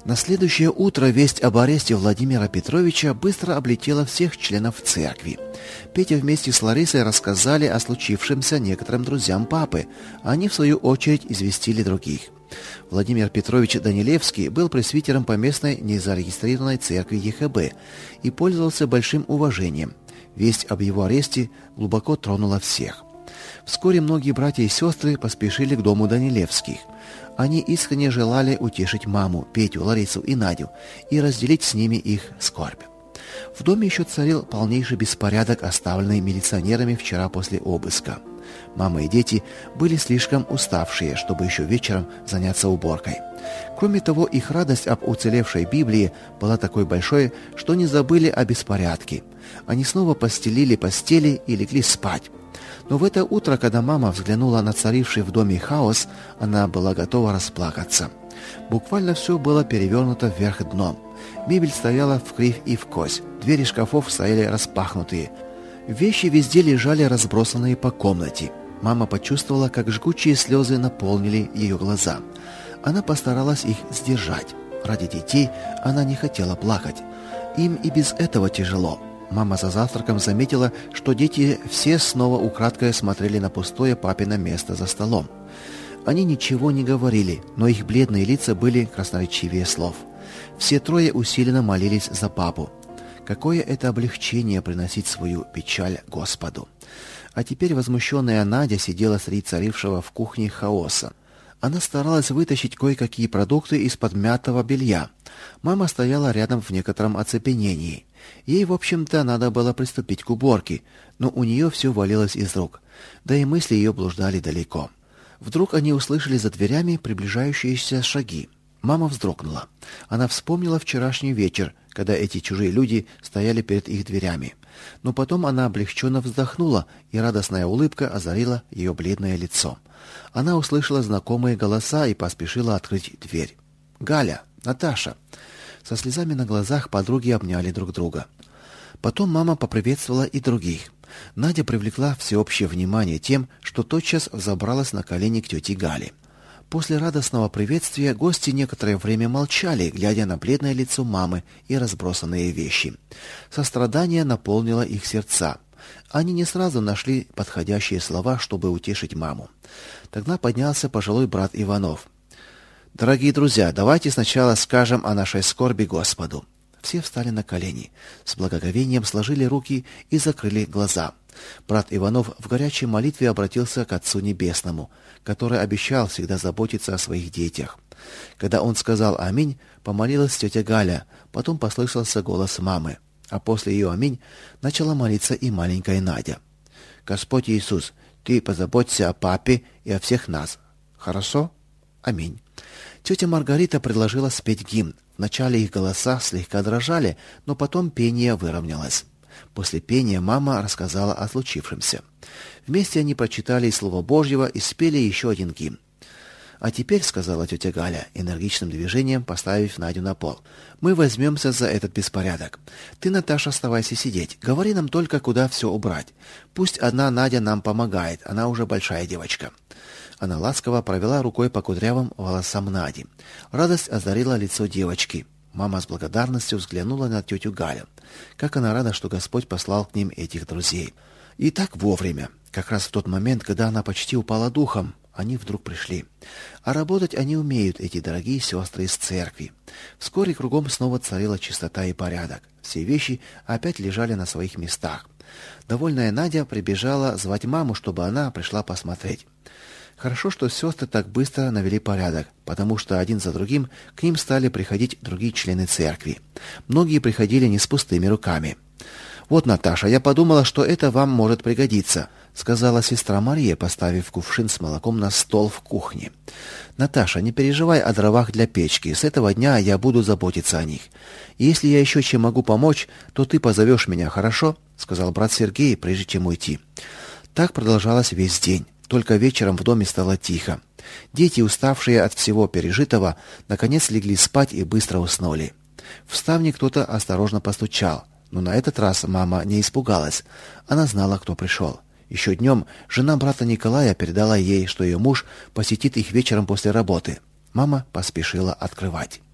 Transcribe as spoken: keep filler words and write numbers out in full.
На следующее утро весть об аресте Владимира Петровича быстро облетела всех членов церкви. Петя вместе с Ларисой рассказали о случившемся некоторым друзьям папы. Они, в свою очередь, известили других. Владимир Петрович Данилевский был пресвитером поместной незарегистрированной церкви ЕХБ и пользовался большим уважением. Весть об его аресте глубоко тронула всех. Вскоре многие братья и сестры поспешили к дому Данилевских. Они искренне желали утешить маму, Петю, Ларису и Надю и разделить с ними их скорбь. В доме еще царил полнейший беспорядок, оставленный милиционерами вчера после обыска. Мама и дети были слишком уставшие, чтобы еще вечером заняться уборкой. Кроме того, их радость об уцелевшей Библии была такой большой, что не забыли о беспорядке. Они снова постелили постели и легли спать. Но в это утро, когда мама взглянула на царивший в доме хаос, она была готова расплакаться. Буквально все было перевернуто вверх дном. Мебель стояла в кривь и в кось, двери шкафов стояли распахнутые. Вещи везде лежали разбросанные по комнате. Мама почувствовала, как жгучие слезы наполнили ее глаза. Она постаралась их сдержать. Ради детей она не хотела плакать. Им и без этого тяжело. Мама за завтраком заметила, что дети все снова украдкой смотрели на пустое папино место за столом. Они ничего не говорили, но их бледные лица были красноречивее слов. Все трое усиленно молились за папу. Какое это облегчение приносить свою печаль Господу. А теперь возмущенная Надя сидела среди царившего в кухне хаоса. Она старалась вытащить кое-какие продукты из-под мятого белья. Мама стояла рядом в некотором оцепенении. Ей, в общем-то, надо было приступить к уборке, но у нее все валилось из рук, да и мысли ее блуждали далеко. Вдруг они услышали за дверями приближающиеся шаги. Мама вздрогнула. Она вспомнила вчерашний вечер, когда эти чужие люди стояли перед их дверями. Но потом она облегченно вздохнула, и радостная улыбка озарила ее бледное лицо. Она услышала знакомые голоса и поспешила открыть дверь. «Галя! Наташа!» Со слезами на глазах подруги обняли друг друга. Потом мама поприветствовала и других. Надя привлекла всеобщее внимание тем, что тотчас взобралась на колени к тете Гале. После радостного приветствия гости некоторое время молчали, глядя на бледное лицо мамы и разбросанные вещи. Сострадание наполнило их сердца. Они не сразу нашли подходящие слова, чтобы утешить маму. Тогда поднялся пожилой брат Иванов. «Дорогие друзья, давайте сначала скажем о нашей скорби Господу». Все встали на колени, с благоговением сложили руки и закрыли глаза. Брат Иванов в горячей молитве обратился к Отцу Небесному, который обещал всегда заботиться о своих детях. Когда он сказал «Аминь», помолилась тетя Галя, потом послышался голос мамы, а после ее «Аминь» начала молиться и маленькая Надя. «Господь Иисус, Ты позаботься о папе и о всех нас. Хорошо? Аминь». Тетя Маргарита предложила спеть гимн. Вначале их голоса слегка дрожали, но потом пение выровнялось. После пения мама рассказала о случившемся. Вместе они прочитали из Слова Божьего и спели еще один гимн. «А теперь, — сказала тетя Галя, энергичным движением поставив Надю на пол, — мы возьмемся за этот беспорядок. Ты, Наташа, оставайся сидеть. Говори нам только, куда все убрать. Пусть одна Надя нам помогает, она уже большая девочка». Она ласково провела рукой по кудрявым волосам Нади. Радость озарила лицо девочки. Мама с благодарностью взглянула на тетю Галю. Как она рада, что Господь послал к ним этих друзей. И так вовремя. Как раз в тот момент, когда она почти упала духом, они вдруг пришли. А работать они умеют, эти дорогие сестры из церкви. Вскоре кругом снова царила чистота и порядок. Все вещи опять лежали на своих местах. Довольная Надя прибежала звать маму, чтобы она пришла посмотреть. Хорошо, что сестры так быстро навели порядок, потому что один за другим к ним стали приходить другие члены церкви. Многие приходили не с пустыми руками. «Вот, Наташа, я подумала, что это вам может пригодиться», — сказала сестра Мария, поставив кувшин с молоком на стол в кухне. «Наташа, не переживай о дровах для печки. С этого дня я буду заботиться о них. И если я еще чем могу помочь, то ты позовешь меня, хорошо?» — сказал брат Сергей, прежде чем уйти. Так продолжалось весь день. Только вечером в доме стало тихо. Дети, уставшие от всего пережитого, наконец легли спать и быстро уснули. В ставни кто-то осторожно постучал, но на этот раз мама не испугалась. Она знала, кто пришел. Еще днем жена брата Николая передала ей, что ее муж посетит их вечером после работы. Мама поспешила открывать.